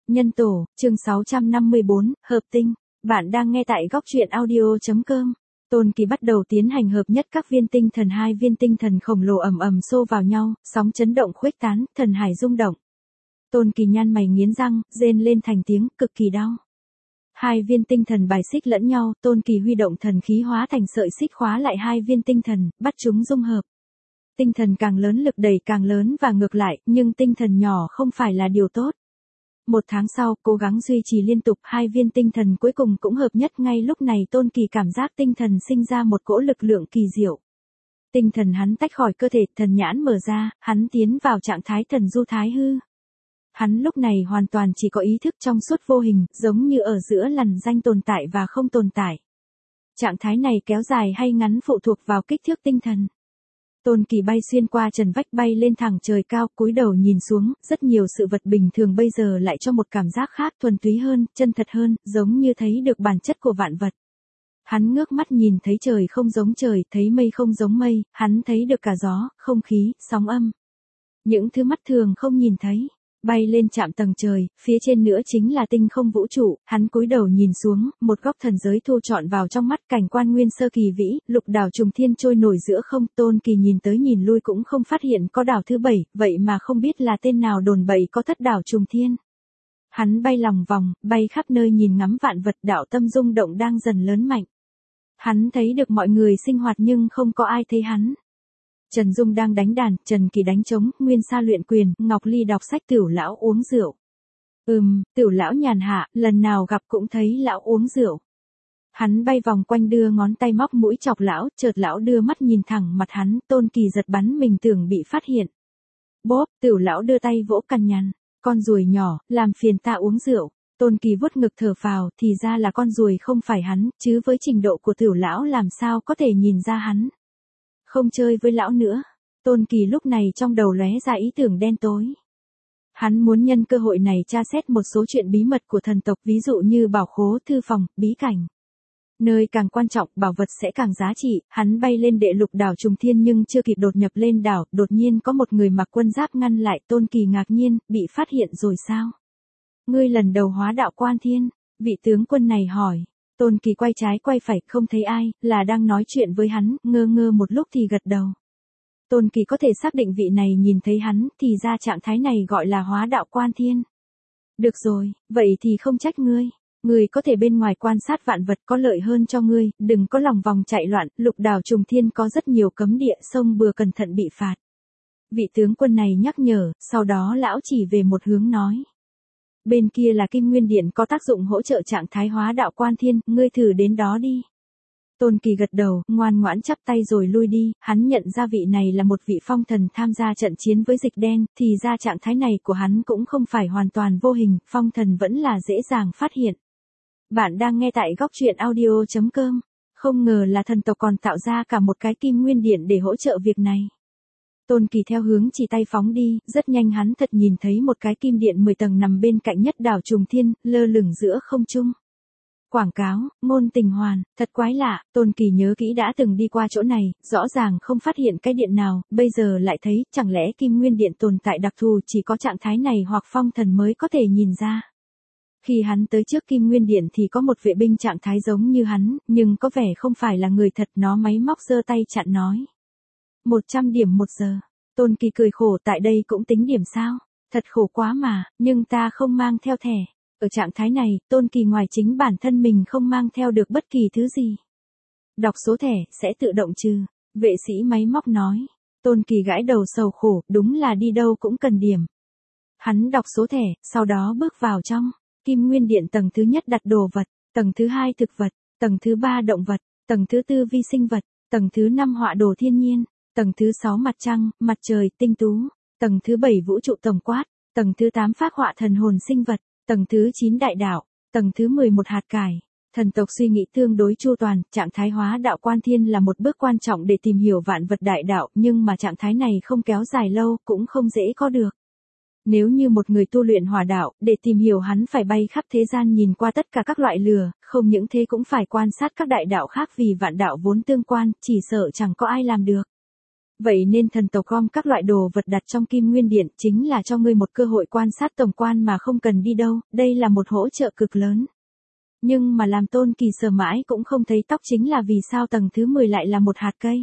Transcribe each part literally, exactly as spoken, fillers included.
Nhân tổ, chương sáu trăm năm mươi bốn, hợp tinh. Bạn đang nghe tại góc truyện audio chấm com. Tôn Kỳ bắt đầu tiến hành hợp nhất các viên tinh thần, hai viên tinh thần khổng lồ ầm ầm xô vào nhau, sóng chấn động khuếch tán, thần hải rung động. Tôn Kỳ nhăn mày nghiến răng, rên lên thành tiếng, cực kỳ đau. Hai viên tinh thần bài xích lẫn nhau, Tôn Kỳ huy động thần khí hóa thành sợi xích khóa lại hai viên tinh thần, bắt chúng dung hợp. Tinh thần càng lớn lực đẩy càng lớn và ngược lại, nhưng tinh thần nhỏ không phải là điều tốt. Một tháng sau, cố gắng duy trì liên tục, hai viên tinh thần cuối cùng cũng hợp nhất. Ngay lúc này Tôn Kỳ cảm giác tinh thần sinh ra một cỗ lực lượng kỳ diệu. Tinh thần hắn tách khỏi cơ thể, thần nhãn mở ra, hắn tiến vào trạng thái thần du thái hư. Hắn lúc này hoàn toàn chỉ có ý thức trong suốt vô hình, giống như ở giữa lằn ranh tồn tại và không tồn tại. Trạng thái này kéo dài hay ngắn phụ thuộc vào kích thước tinh thần. Tôn Kỳ bay xuyên qua trần vách, bay lên thẳng trời cao, cúi đầu nhìn xuống, rất nhiều sự vật bình thường bây giờ lại cho một cảm giác khác, thuần túy hơn, chân thật hơn, giống như thấy được bản chất của vạn vật. Hắn ngước mắt nhìn thấy trời không giống trời, thấy mây không giống mây, hắn thấy được cả gió, không khí, sóng âm. Những thứ mắt thường không nhìn thấy. Bay lên chạm tầng trời, phía trên nữa chính là tinh không vũ trụ, hắn cúi đầu nhìn xuống, một góc thần giới thu trọn vào trong mắt, cảnh quan nguyên sơ kỳ vĩ, lục đảo trùng thiên trôi nổi giữa không. Tôn Kỳ nhìn tới nhìn lui cũng không phát hiện có đảo thứ bảy, vậy mà không biết là tên nào đồn bậy có thất đảo trùng thiên. Hắn bay lòng vòng, bay khắp nơi nhìn ngắm vạn vật, đạo tâm rung động đang dần lớn mạnh. Hắn thấy được mọi người sinh hoạt nhưng không có ai thấy hắn. Trần Dung đang đánh đàn, Trần Kỳ đánh trống, Nguyên Sa luyện quyền, Ngọc Ly đọc sách, Tiểu lão uống rượu. Ừm, Tiểu lão nhàn hạ, lần nào gặp cũng thấy lão uống rượu. Hắn bay vòng quanh đưa ngón tay móc mũi chọc lão, chợt lão đưa mắt nhìn thẳng mặt hắn, Tôn Kỳ giật bắn mình tưởng bị phát hiện. Bốp, Tiểu lão đưa tay vỗ cằn nhằn, con ruồi nhỏ, làm phiền ta uống rượu. Tôn Kỳ vuốt ngực thở phào, thì ra là con ruồi không phải hắn, chứ với trình độ của Tiểu lão làm sao có thể nhìn ra hắn. Không chơi với lão nữa. Tôn Kỳ lúc này trong đầu lóe ra ý tưởng đen tối. Hắn muốn nhân cơ hội này tra xét một số chuyện bí mật của thần tộc, ví dụ như bảo khố, thư phòng, bí cảnh. Nơi càng quan trọng, bảo vật sẽ càng giá trị. Hắn bay lên đệ lục đảo trùng thiên nhưng chưa kịp đột nhập lên đảo, đột nhiên có một người mặc quân giáp ngăn lại. Tôn Kỳ ngạc nhiên, bị phát hiện rồi sao? Ngươi lần đầu hóa đạo quan thiên? Vị tướng quân này hỏi. Tôn Kỳ quay trái quay phải, không thấy ai, là đang nói chuyện với hắn, ngơ ngơ một lúc thì gật đầu. Tôn Kỳ có thể xác định vị này nhìn thấy hắn, thì ra trạng thái này gọi là hóa đạo quan thiên. Được rồi, vậy thì không trách ngươi. Ngươi có thể bên ngoài quan sát vạn vật có lợi hơn cho ngươi, đừng có lòng vòng chạy loạn, lục đảo trùng thiên có rất nhiều cấm địa, sông bừa cẩn thận bị phạt. Vị tướng quân này nhắc nhở, sau đó lão chỉ về một hướng nói. Bên kia là Kim Nguyên Điện có tác dụng hỗ trợ trạng thái hóa đạo quan thiên, ngươi thử đến đó đi. Tôn Kỳ gật đầu, ngoan ngoãn chắp tay rồi lui đi, hắn nhận ra vị này là một vị phong thần tham gia trận chiến với dịch đen, thì ra trạng thái này của hắn cũng không phải hoàn toàn vô hình, phong thần vẫn là dễ dàng phát hiện. Bạn đang nghe tại góc truyện audio chấm com, không ngờ là thần tộc còn tạo ra cả một cái Kim Nguyên Điện để hỗ trợ việc này. Tôn Kỳ theo hướng chỉ tay phóng đi, rất nhanh hắn thật nhìn thấy một cái kim điện mười tầng nằm bên cạnh nhất đảo trùng thiên, lơ lửng giữa không trung. Quảng cáo, ngôn tình hoàn, thật quái lạ, Tôn Kỳ nhớ kỹ đã từng đi qua chỗ này, rõ ràng không phát hiện cái điện nào, bây giờ lại thấy, chẳng lẽ Kim Nguyên Điện tồn tại đặc thù chỉ có trạng thái này hoặc phong thần mới có thể nhìn ra. Khi hắn tới trước Kim Nguyên Điện thì có một vệ binh trạng thái giống như hắn, nhưng có vẻ không phải là người thật, nó máy móc giơ tay chặn nói. một trăm điểm một giờ. Tôn Kỳ cười khổ, tại đây cũng tính điểm sao? Thật khổ quá mà, nhưng ta không mang theo thẻ. Ở trạng thái này, Tôn Kỳ ngoài chính bản thân mình không mang theo được bất kỳ thứ gì. Đọc số thẻ, sẽ tự động trừ. Vệ sĩ máy móc nói. Tôn Kỳ gãi đầu sầu khổ, đúng là đi đâu cũng cần điểm. Hắn đọc số thẻ, sau đó bước vào trong. Kim Nguyên Điện tầng thứ nhất đặt đồ vật, tầng thứ hai thực vật, tầng thứ ba động vật, tầng thứ tư vi sinh vật, tầng thứ năm họa đồ thiên nhiên. Tầng thứ sáu mặt trăng, mặt trời, tinh tú. Tầng thứ bảy vũ trụ tổng quát. Tầng thứ tám phác họa thần hồn sinh vật. Tầng thứ chín đại đạo. Tầng thứ mười một hạt cải. Thần tộc suy nghĩ tương đối chu toàn, trạng thái hóa đạo quan thiên là một bước quan trọng để tìm hiểu vạn vật đại đạo, nhưng mà trạng thái này không kéo dài lâu, cũng không dễ có được. Nếu như một người tu luyện hỏa đạo, để tìm hiểu hắn phải bay khắp thế gian nhìn qua tất cả các loại lửa, không những thế cũng phải quan sát các đại đạo khác vì vạn đạo vốn tương quan, chỉ sợ chẳng có ai làm được. Vậy nên thần tộc gom các loại đồ vật đặt trong Kim Nguyên Điện chính là cho ngươi một cơ hội quan sát tổng quan mà không cần đi đâu, đây là một hỗ trợ cực lớn. Nhưng mà làm Tôn Kỳ sờ mãi cũng không thấy tóc chính là vì sao tầng thứ mười lại là một hạt cây.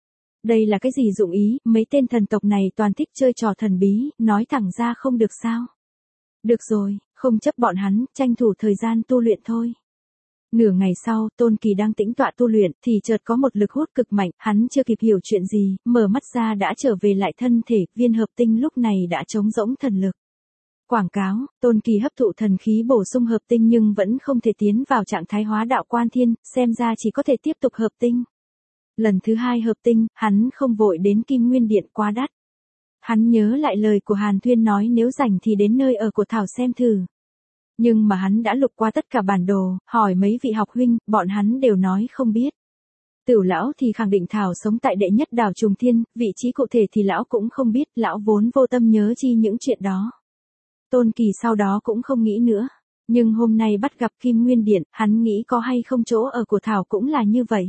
Đây là cái gì dụng ý, mấy tên thần tộc này toàn thích chơi trò thần bí, nói thẳng ra không được sao. Được rồi, không chấp bọn hắn, tranh thủ thời gian tu luyện thôi. Nửa ngày sau, Tôn Kỳ đang tĩnh tọa tu luyện, thì chợt có một lực hút cực mạnh, hắn chưa kịp hiểu chuyện gì, mở mắt ra đã trở về lại thân thể, viên hợp tinh lúc này đã trống rỗng thần lực. Quảng cáo, Tôn Kỳ hấp thụ thần khí bổ sung hợp tinh nhưng vẫn không thể tiến vào trạng thái hóa đạo quan thiên, xem ra chỉ có thể tiếp tục hợp tinh. Lần thứ hai hợp tinh, hắn không vội đến Kim Nguyên Điện quá đắt. Hắn nhớ lại lời của Hàn Thuyên nói nếu rảnh thì đến nơi ở của Thảo xem thử. Nhưng mà hắn đã lục qua tất cả bản đồ, hỏi mấy vị học huynh, bọn hắn đều nói không biết. Tửu lão thì khẳng định Thảo sống tại đệ nhất đảo Trùng Thiên, vị trí cụ thể thì lão cũng không biết, lão vốn vô tâm nhớ chi những chuyện đó. Tôn Kỳ sau đó cũng không nghĩ nữa. Nhưng hôm nay bắt gặp Kim Nguyên Điện, hắn nghĩ có hay không chỗ ở của Thảo cũng là như vậy.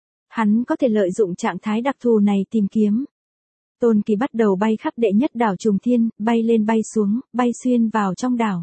Hắn có thể lợi dụng trạng thái đặc thù này tìm kiếm. Tôn Kỳ bắt đầu bay khắp đệ nhất đảo Trùng Thiên, bay lên bay xuống, bay xuyên vào trong đảo.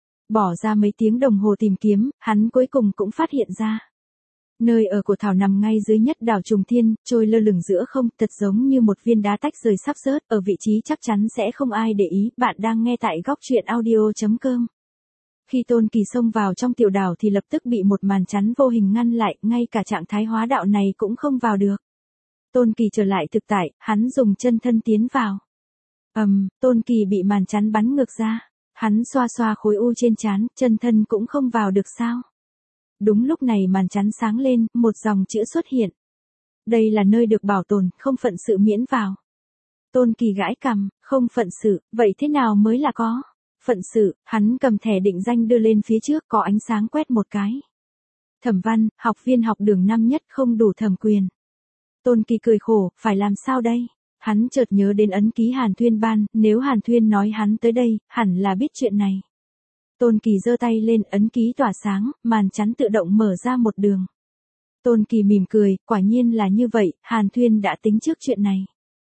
Bỏ ra mấy tiếng đồng hồ tìm kiếm, hắn cuối cùng cũng phát hiện ra. Nơi ở của Thảo nằm ngay dưới nhất đảo Trùng Thiên, trôi lơ lửng giữa không, thật giống như một viên đá tách rời sắp rớt, ở vị trí chắc chắn sẽ không ai để ý, bạn đang nghe tại góc truyện audio chấm com. Khi Tôn Kỳ xông vào trong tiểu đảo thì lập tức bị một màn chắn vô hình ngăn lại, ngay cả trạng thái hóa đạo này cũng không vào được. Tôn Kỳ trở lại thực tại, hắn dùng chân thân tiến vào. Ầm, um, Tôn Kỳ bị màn chắn bắn ngược ra. Hắn xoa xoa khối u trên trán, chân thân cũng không vào được sao. Đúng lúc này màn chắn sáng lên, một dòng chữ xuất hiện. Đây là nơi được bảo tồn, không phận sự miễn vào. Tôn Kỳ gãi cằm, không phận sự, vậy thế nào mới là có? Phận sự, hắn cầm thẻ định danh đưa lên phía trước, có ánh sáng quét một cái. Thẩm Văn, học viên học đường năm nhất không đủ thẩm quyền. Tôn Kỳ cười khổ, phải làm sao đây? Hắn chợt nhớ đến ấn ký Hàn Thuyên ban, nếu Hàn Thuyên nói hắn tới đây, hẳn là biết chuyện này. Tôn Kỳ giơ tay lên, ấn ký tỏa sáng, màn chắn tự động mở ra một đường. Tôn Kỳ mỉm cười, quả nhiên là như vậy, Hàn Thuyên đã tính trước chuyện này.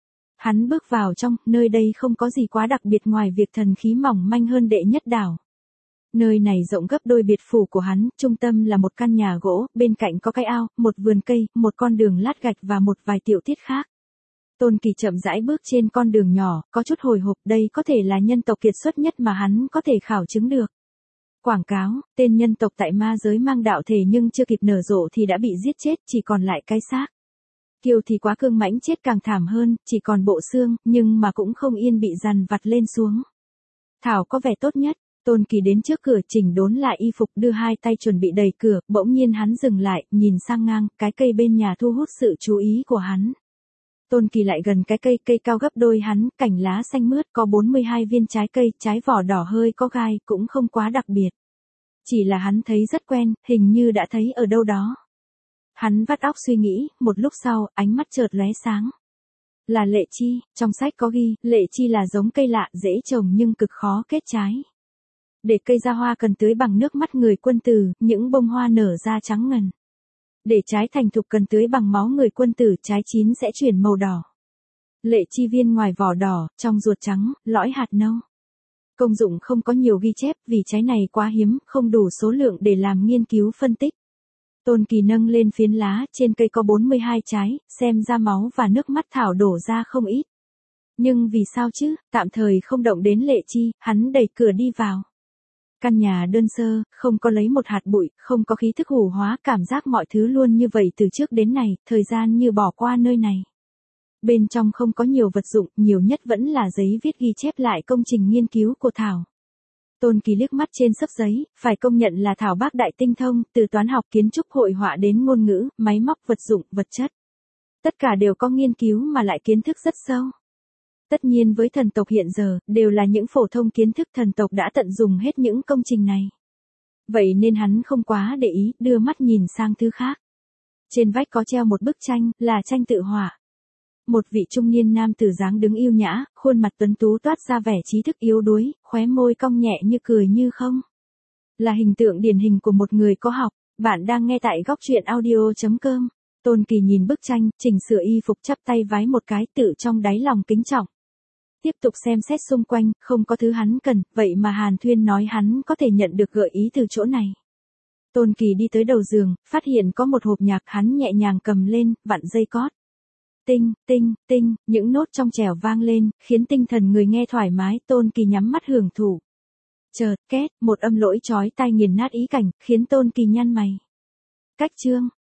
Hắn bước vào trong, nơi đây không có gì quá đặc biệt ngoài việc thần khí mỏng manh hơn đệ nhất đảo. Nơi này rộng gấp đôi biệt phủ của hắn, trung tâm là một căn nhà gỗ, bên cạnh có cái ao, một vườn cây, một con đường lát gạch và một vài tiểu tiết khác. Tôn Kỳ chậm rãi bước trên con đường nhỏ, có chút hồi hộp, đây có thể là nhân tộc kiệt xuất nhất mà hắn có thể khảo chứng được. Quảng cáo, tên nhân tộc tại ma giới mang đạo thể nhưng chưa kịp nở rộ thì đã bị giết chết, chỉ còn lại cái xác. Kiều thì quá cương mãnh chết càng thảm hơn, chỉ còn bộ xương, nhưng mà cũng không yên bị dằn vặt lên xuống. Thảo có vẻ tốt nhất, Tôn Kỳ đến trước cửa chỉnh đốn lại y phục đưa hai tay chuẩn bị đẩy cửa, bỗng nhiên hắn dừng lại, nhìn sang ngang, cái cây bên nhà thu hút sự chú ý của hắn. Tôn Kỳ lại gần cái cây, cây cao gấp đôi hắn, cành lá xanh mướt, có bốn mươi hai viên trái cây, trái vỏ đỏ hơi có gai, cũng không quá đặc biệt. Chỉ là hắn thấy rất quen, hình như đã thấy ở đâu đó. Hắn vắt óc suy nghĩ, một lúc sau, ánh mắt chợt lóe sáng. Là lệ chi, trong sách có ghi, lệ chi là giống cây lạ, dễ trồng nhưng cực khó kết trái. Để cây ra hoa cần tưới bằng nước mắt người quân tử, những bông hoa nở ra trắng ngần. Để trái thành thục cần tưới bằng máu người quân tử, trái chín sẽ chuyển màu đỏ. Lệ chi viên ngoài vỏ đỏ, trong ruột trắng, lõi hạt nâu. Công dụng không có nhiều ghi chép vì trái này quá hiếm, không đủ số lượng để làm nghiên cứu phân tích. Tôn Kỳ nâng lên phiến lá, trên cây có bốn mươi hai trái, xem ra máu và nước mắt Thảo đổ ra không ít. Nhưng vì sao chứ, tạm thời không động đến lệ chi, hắn đẩy cửa đi vào. Căn nhà đơn sơ, không có lấy một hạt bụi, không có khí thức hủ hóa, cảm giác mọi thứ luôn như vậy từ trước đến nay, thời gian như bỏ qua nơi này. Bên trong không có nhiều vật dụng, nhiều nhất vẫn là giấy viết ghi chép lại công trình nghiên cứu của Thảo. Tôn Kỳ liếc mắt trên xấp giấy, phải công nhận là Thảo bác đại tinh thông, từ toán học kiến trúc hội họa đến ngôn ngữ, máy móc vật dụng, vật chất. Tất cả đều có nghiên cứu mà lại kiến thức rất sâu. Tất nhiên với thần tộc hiện giờ, đều là những phổ thông kiến thức thần tộc đã tận dùng hết những công trình này. Vậy nên hắn không quá để ý, đưa mắt nhìn sang thứ khác. Trên vách có treo một bức tranh, là tranh tự họa. Một vị trung niên nam tử dáng đứng yêu nhã, khuôn mặt tuấn tú toát ra vẻ trí thức yếu đuối, khóe môi cong nhẹ như cười như không. Là hình tượng điển hình của một người có học, bạn đang nghe tại góc truyện audio chấm com. Tôn Kỳ nhìn bức tranh, chỉnh sửa y phục chắp tay vái một cái tự trong đáy lòng kính trọng. Tiếp tục xem xét xung quanh, không có thứ hắn cần, vậy mà Hàn Thuyên nói hắn có thể nhận được gợi ý từ chỗ này. Tôn Kỳ đi tới đầu giường, phát hiện có một hộp nhạc, hắn nhẹ nhàng cầm lên, vặn dây cót. Tinh, tinh, tinh, những nốt trong trẻo vang lên, khiến tinh thần người nghe thoải mái, Tôn Kỳ nhắm mắt hưởng thụ. Chợt, két, một âm lỗi chói tai nghiền nát ý cảnh, khiến Tôn Kỳ nhăn mày. Cách chương